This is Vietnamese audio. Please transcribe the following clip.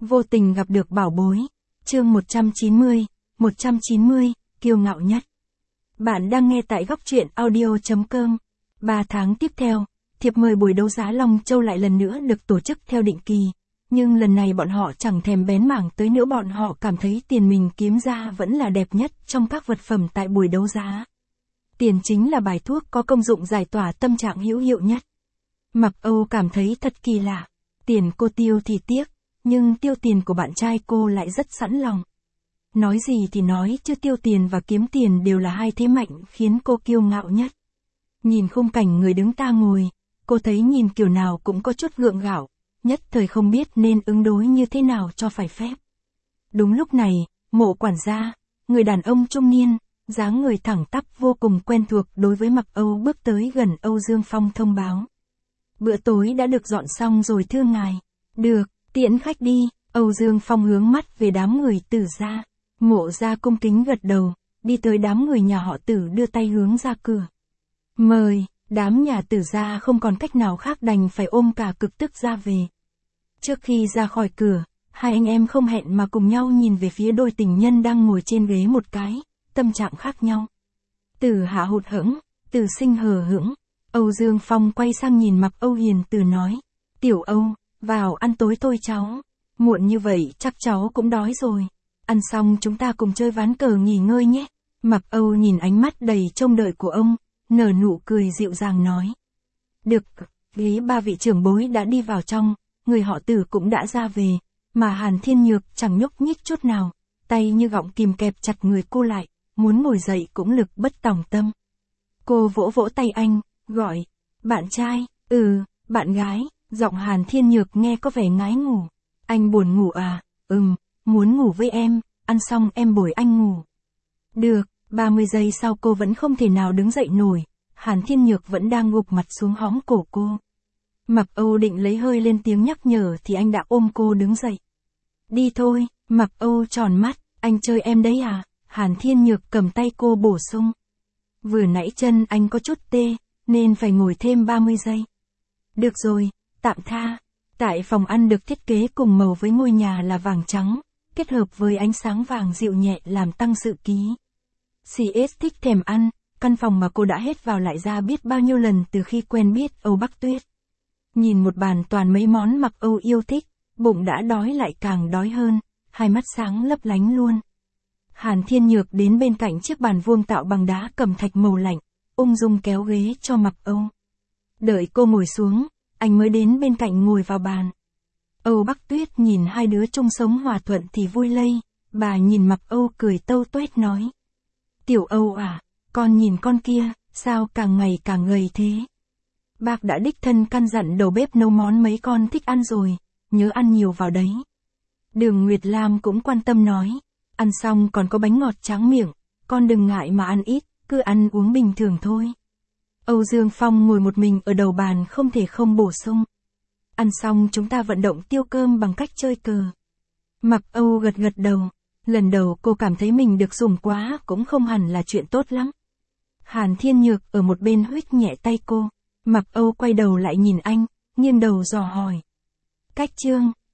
Vô tình gặp được bảo bối. Chương 190, kiêu ngạo nhất. Bạn đang nghe tại góc truyện audio.com. 3 tháng tiếp theo, thiệp mời buổi đấu giá Long Châu lại lần nữa được tổ chức theo định kỳ. Nhưng lần này bọn họ chẳng thèm bén mảng tới nữa, bọn họ cảm thấy tiền mình kiếm ra vẫn là đẹp nhất trong các vật phẩm tại buổi đấu giá. Tiền chính là bài thuốc có công dụng giải tỏa tâm trạng hữu hiệu nhất. Mặc Âu cảm thấy thật kỳ lạ. Tiền cô tiêu thì tiếc, nhưng tiêu tiền của bạn trai cô lại rất sẵn lòng. Nói gì thì nói chứ tiêu tiền và kiếm tiền đều là hai thế mạnh khiến cô kiêu ngạo nhất. Nhìn khung cảnh người đứng ta ngồi, cô thấy nhìn kiểu nào cũng có chút gượng gạo, nhất thời không biết nên ứng đối như thế nào cho phải phép. Đúng lúc này, Mộ quản gia, người đàn ông trung niên, dáng người thẳng tắp vô cùng quen thuộc đối với Mặc Âu bước tới gần Âu Dương Phong thông báo. Bữa tối đã được dọn xong rồi thưa ngài. Được, tiễn khách đi. Âu Dương Phong hướng mắt về đám người Tử gia. Mộ gia cung kính gật đầu, đi tới đám người nhà họ Tử đưa tay hướng ra cửa. Mời, đám nhà Tử gia không còn cách nào khác đành phải ôm cả cực tức ra về. Trước khi ra khỏi cửa, hai anh em không hẹn mà cùng nhau nhìn về phía đôi tình nhân đang ngồi trên ghế một cái, tâm trạng khác nhau. Tử Hạ hụt hẫng, Tử Sinh hờ hững. Âu Dương Phong quay sang nhìn Mặc Âu hiền từ nói. Tiểu Âu, vào ăn tối thôi cháu. Muộn như vậy chắc cháu cũng đói rồi. Ăn xong chúng ta cùng chơi ván cờ nghỉ ngơi nhé. Mặc Âu nhìn ánh mắt đầy trông đợi của ông, nở nụ cười dịu dàng nói. Được, ghế ba vị trưởng bối đã đi vào trong, người họ Tử cũng đã ra về, mà Hàn Thiên Nhược chẳng nhúc nhích chút nào, tay như gọng kìm kẹp chặt người cô lại, muốn ngồi dậy cũng lực bất tòng tâm. Cô vỗ vỗ tay anh, gọi, bạn trai, bạn gái, giọng Hàn Thiên Nhược nghe có vẻ ngái ngủ. Anh buồn ngủ à? Muốn ngủ với em, ăn xong em bồi anh ngủ. Được, 30 giây sau cô vẫn không thể nào đứng dậy nổi, Hàn Thiên Nhược vẫn đang gục mặt xuống hõm cổ cô. Mặc Âu định lấy hơi lên tiếng nhắc nhở thì anh đã ôm cô đứng dậy. Đi thôi, Mặc Âu tròn mắt, anh chơi em đấy à? Hàn Thiên Nhược cầm tay cô bổ sung. Vừa nãy chân anh có chút tê, nên phải ngồi thêm 30 giây. Được rồi, tạm tha. Tại phòng ăn được thiết kế cùng màu với ngôi nhà là vàng trắng, kết hợp với ánh sáng vàng dịu nhẹ làm tăng sự ký. CS thích thèm ăn, căn phòng mà cô đã hết vào lại ra biết bao nhiêu lần từ khi quen biết Âu Bắc Tuyết. Nhìn một bàn toàn mấy món Mặc Âu yêu thích, bụng đã đói lại càng đói hơn, hai mắt sáng lấp lánh luôn. Hàn Thiên Nhược đến bên cạnh chiếc bàn vuông tạo bằng đá cẩm thạch màu lạnh, ung dung kéo ghế cho Mặc Âu. Đợi cô ngồi xuống, anh mới đến bên cạnh ngồi vào bàn. Âu Bắc Tuyết nhìn hai đứa chung sống hòa thuận thì vui lây, bà nhìn Mặc Âu cười tâu tuét nói. Tiểu Âu à, con nhìn con kia, sao càng ngày càng gầy thế? Bác đã đích thân căn dặn đầu bếp nấu món mấy con thích ăn rồi, nhớ ăn nhiều vào đấy. Đường Nguyệt Lam cũng quan tâm nói. Ăn xong còn có bánh ngọt tráng miệng, con đừng ngại mà ăn ít, cứ ăn uống bình thường thôi. Âu Dương Phong ngồi một mình ở đầu bàn không thể không bổ sung. Ăn xong chúng ta vận động tiêu cơm bằng cách chơi cờ. Mặc Âu gật gật đầu, lần đầu cô cảm thấy mình được dùng quá cũng không hẳn là chuyện tốt lắm. Hàn Thiên Nhược ở một bên huých nhẹ tay cô, Mặc Âu quay đầu lại nhìn anh, nghiêng đầu dò hỏi. Cách chương,